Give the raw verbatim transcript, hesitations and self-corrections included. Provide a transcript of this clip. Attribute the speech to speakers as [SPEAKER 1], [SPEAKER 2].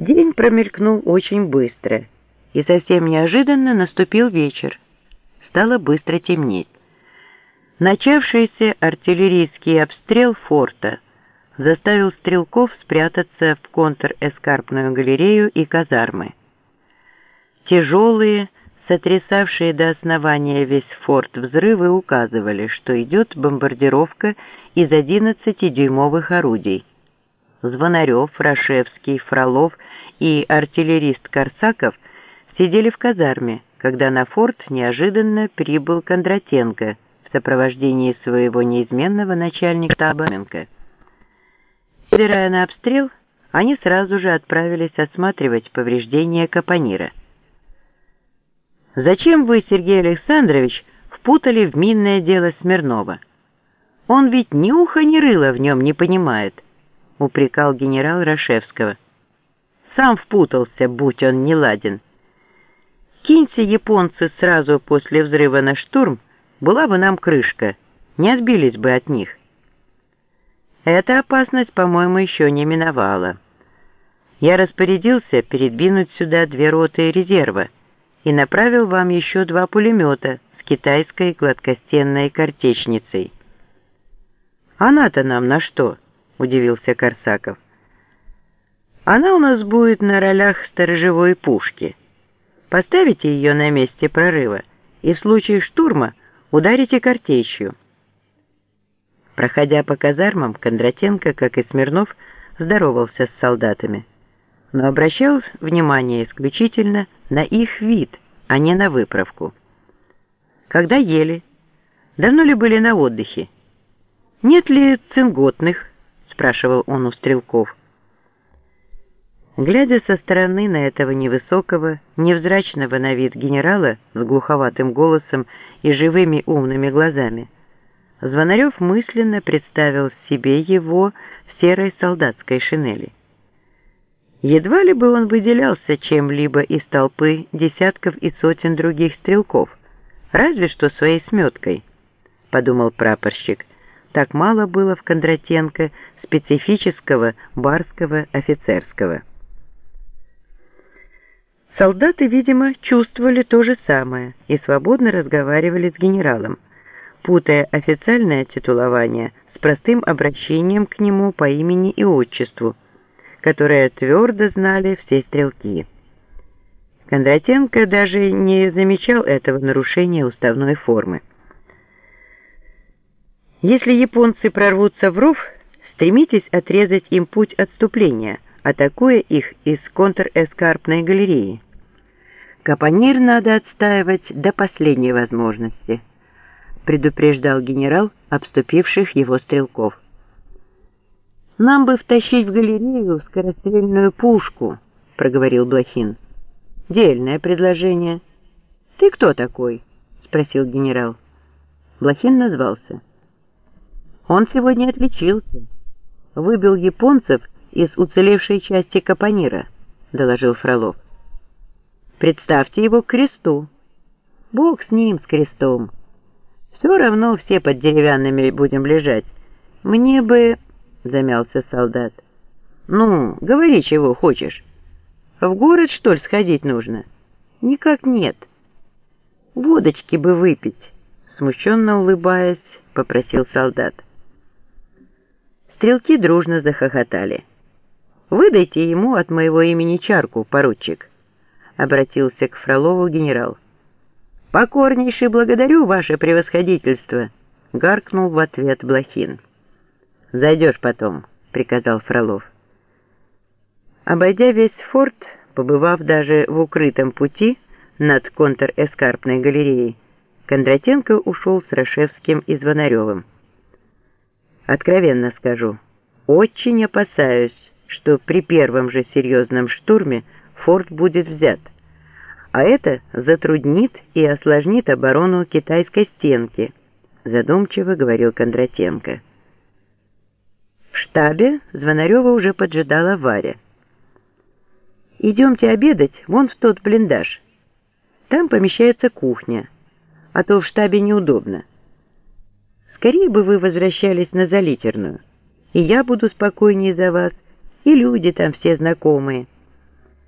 [SPEAKER 1] День промелькнул очень быстро, и совсем неожиданно наступил вечер. Стало быстро темнеть. Начавшийся артиллерийский обстрел форта заставил стрелков спрятаться в контр-эскарпную галерею и казармы. Тяжелые, сотрясавшие до основания весь форт взрывы указывали, что идет бомбардировка из одиннадцатидюймовых орудий. Звонарев, Рашевский, Фролов и артиллерист Корсаков сидели в казарме, когда на форт неожиданно прибыл Кондратенко в сопровождении своего неизменного начальника штаба Менко. Взирая на обстрел, они сразу же отправились осматривать повреждения капонира. «Зачем вы, Сергей Александрович, впутали в минное дело Смирнова? Он ведь ни уха ни рыла в нем не понимает», — упрекал генерал Рашевского. «Сам впутался, будь он неладен. Киньте японцы сразу после взрыва на штурм, была бы нам крышка, не отбились бы от них». Эта опасность, по-моему, еще не миновала. Я распорядился передвинуть сюда две роты резерва и направил вам еще два пулемета с китайской гладкостенной картечницей. «Она-то нам на что?» — удивился Корсаков. «Она у нас будет на ролях сторожевой пушки. Поставите ее на месте прорыва и в случае штурма ударите картечью». Проходя по казармам, Кондратенко, как и Смирнов, здоровался с солдатами, но обращал внимание исключительно на их вид, а не на выправку. Когда ели? Давно ли были на отдыхе? «Нет ли цинготных?» — спрашивал он у стрелков. Глядя со стороны на этого невысокого, невзрачного на вид генерала с глуховатым голосом и живыми умными глазами, Звонарев мысленно представил себе его в серой солдатской шинели. Едва ли бы он выделялся чем-либо из толпы десятков и сотен других стрелков, разве что своей сметкой, — подумал прапорщик. Так мало было в Кондратенко специфического барского офицерского. Солдаты, видимо, чувствовали то же самое и свободно разговаривали с генералом, путая официальное титулование с простым обращением к нему по имени и отчеству, которое твердо знали все стрелки. Кондратенко даже не замечал этого нарушения уставной формы. «Если японцы прорвутся в ров, стремитесь отрезать им путь отступления, атакуя их из контр-эскарпной галереи. Капонир надо отстаивать до последней возможности», — предупреждал генерал обступивших его стрелков. «Нам бы втащить в галерею скорострельную пушку», — проговорил Блохин. «Дельное предложение». «Ты кто такой?» — спросил генерал. Блохин назвался. «Он сегодня отличился. Выбил японцев из уцелевшей части капонира», — доложил Фролов. «Представьте его к кресту». «Бог с ним, с крестом. Все равно все под деревянными будем лежать. Мне бы...» — замялся солдат. «Ну, говори, чего хочешь. В город, что ли, сходить нужно?» «Никак нет». «Водочки бы выпить», — смущенно улыбаясь, попросил солдат. Стрелки дружно захохотали. «Выдайте ему от моего имени чарку, поручик», — обратился к Фролову генерал. «Покорнейше благодарю ваше превосходительство», — гаркнул в ответ Блохин. «Зайдешь потом», — приказал Фролов. Обойдя весь форт, побывав даже в укрытом пути над контр-эскарпной галереей, Кондратенко ушел с Рашевским и Звонаревым. «Откровенно скажу, очень опасаюсь, что при первом же серьезном штурме форт будет взят, а это затруднит и осложнит оборону китайской стенки», — задумчиво говорил Кондратенко. В штабе Звонарева уже поджидала Варя. «Идемте обедать вон в тот блиндаж. Там помещается кухня, а то в штабе неудобно. Скорее бы вы возвращались на Залитерную, и я буду спокойнее за вас, и люди там все знакомые».